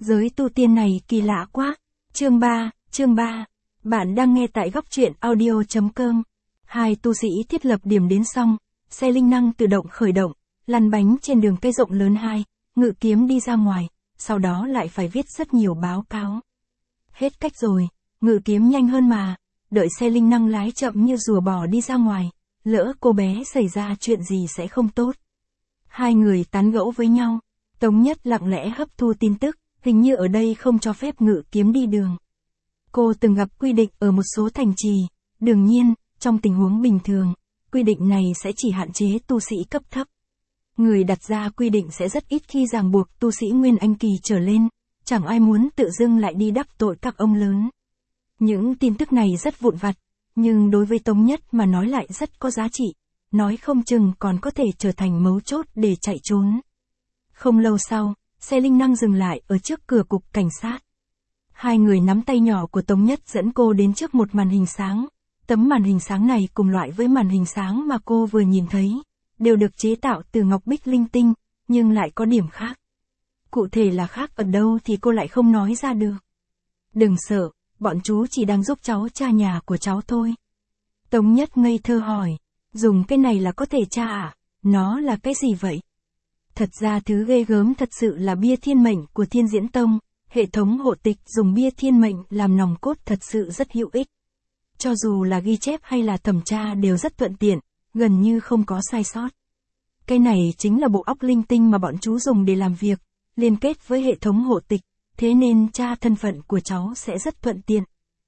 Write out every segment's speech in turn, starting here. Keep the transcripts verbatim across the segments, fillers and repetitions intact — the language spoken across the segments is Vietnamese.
Giới tu tiên này kỳ lạ quá. Chương ba, chương ba. Bạn đang nghe tại góc truyện audio.com. Hai tu sĩ thiết lập điểm đến xong, xe linh năng tự động khởi động, lăn bánh trên đường cây rộng lớn hai, ngự kiếm đi ra ngoài, sau đó lại phải viết rất nhiều báo cáo. Hết cách rồi, ngự kiếm nhanh hơn mà, đợi xe linh năng lái chậm như rùa bò đi ra ngoài, lỡ cô bé xảy ra chuyện gì sẽ không tốt. Hai người tán gẫu với nhau, Tống Nhất lặng lẽ hấp thu tin tức, hình như ở đây không cho phép ngự kiếm đi đường. Cô từng gặp quy định ở một số thành trì, đương nhiên, trong tình huống bình thường, quy định này sẽ chỉ hạn chế tu sĩ cấp thấp. Người đặt ra quy định sẽ rất ít khi ràng buộc tu sĩ Nguyên Anh kỳ trở lên, chẳng ai muốn tự dưng lại đi đắc tội các ông lớn. Những tin tức này rất vụn vặt, nhưng đối với Tống Nhất mà nói lại rất có giá trị, nói không chừng còn có thể trở thành mấu chốt để chạy trốn. Không lâu sau, xe linh năng dừng lại ở trước cửa cục cảnh sát. Hai người nắm tay nhỏ của Tống Nhất dẫn cô đến trước một màn hình sáng. Tấm màn hình sáng này cùng loại với màn hình sáng mà cô vừa nhìn thấy, đều được chế tạo từ ngọc bích linh tinh, nhưng lại có điểm khác. Cụ thể là khác ở đâu thì cô lại không nói ra được. Đừng sợ, bọn chú chỉ đang giúp cháu tra nhà của cháu thôi. Tống Nhất ngây thơ hỏi, dùng cái này là có thể tra à? Nó là cái gì vậy? Thật ra thứ ghê gớm thật sự là bia thiên mệnh của Thiên Diễn Tông, hệ thống hộ tịch dùng bia thiên mệnh làm nòng cốt thật sự rất hữu ích. Cho dù là ghi chép hay là thẩm tra đều rất thuận tiện, gần như không có sai sót. Cái này chính là bộ óc linh tinh mà bọn chú dùng để làm việc, liên kết với hệ thống hộ tịch, thế nên tra thân phận của cháu sẽ rất thuận tiện.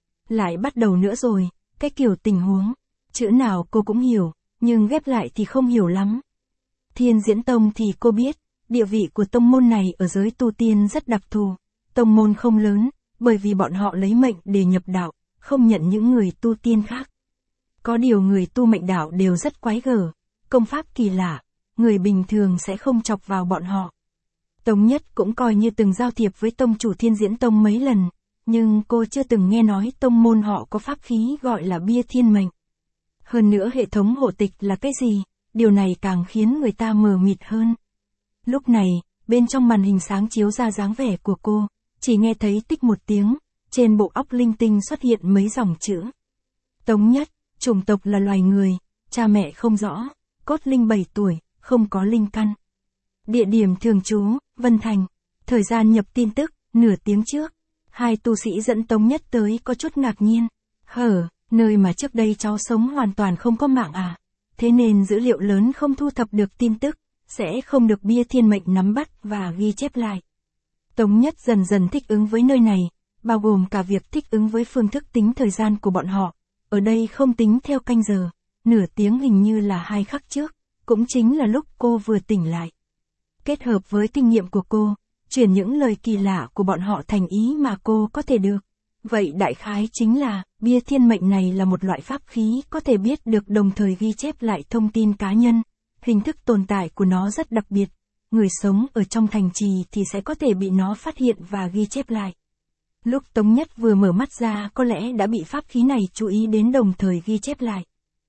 Lại bắt đầu nữa rồi, cái kiểu tình huống, chữ nào cô cũng hiểu, nhưng ghép lại thì không hiểu lắm. Thiên Diễn Tông thì cô biết, địa vị của tông môn này ở giới tu tiên rất đặc thù. Tông môn không lớn, bởi vì bọn họ lấy mệnh để nhập đạo, không nhận những người tu tiên khác. Có điều người tu mệnh đạo đều rất quái gở, công pháp kỳ lạ, người bình thường sẽ không chọc vào bọn họ. Tống Nhất cũng coi như từng giao thiệp với tông chủ Thiên Diễn Tông mấy lần, nhưng cô chưa từng nghe nói tông môn họ có pháp khí gọi là bia thiên mệnh. Hơn nữa hệ thống hộ tịch là cái gì, điều này càng khiến người ta mờ mịt hơn. Lúc này, bên trong màn hình sáng chiếu ra dáng vẻ của cô, chỉ nghe thấy tích một tiếng, trên bộ óc linh tinh xuất hiện mấy dòng chữ. Tống Nhất, chủng tộc là loài người, cha mẹ không rõ, cốt linh bảy tuổi, không có linh căn. Địa điểm thường trú, Vân Thành. Thời gian nhập tin tức, nửa tiếng trước. Hai tu sĩ dẫn Tống Nhất tới có chút ngạc nhiên. Hở, nơi mà trước đây cháu sống hoàn toàn không có mạng à? Thế nên dữ liệu lớn không thu thập được tin tức, sẽ không được bia thiên mệnh nắm bắt và ghi chép lại. Tống Nhất dần dần thích ứng với nơi này, bao gồm cả việc thích ứng với phương thức tính thời gian của bọn họ. Ở đây không tính theo canh giờ, nửa tiếng hình như là hai khắc trước, cũng chính là lúc cô vừa tỉnh lại. Kết hợp với kinh nghiệm của cô, chuyển những lời kỳ lạ của bọn họ thành ý mà cô có thể được. Vậy đại khái chính là, bia thiên mệnh này là một loại pháp khí có thể biết được đồng thời ghi chép lại thông tin cá nhân. Hình thức tồn tại của nó rất đặc biệt. Người sống ở trong thành trì thì sẽ có thể bị nó phát hiện và ghi chép lại. Lúc Tống Nhất vừa mở mắt ra có lẽ đã bị pháp khí này chú ý đến đồng thời ghi chép lại.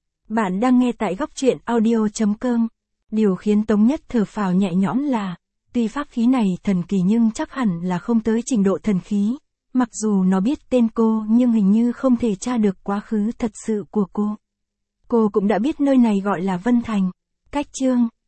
Bạn đang nghe tại góc truyện audio.com. Điều khiến Tống Nhất thở phào nhẹ nhõm là, tuy pháp khí này thần kỳ nhưng chắc hẳn là không tới trình độ thần khí. Mặc dù nó biết tên cô nhưng hình như không thể tra được quá khứ thật sự của cô. Cô cũng đã biết nơi này gọi là Vân Thành. Cách chương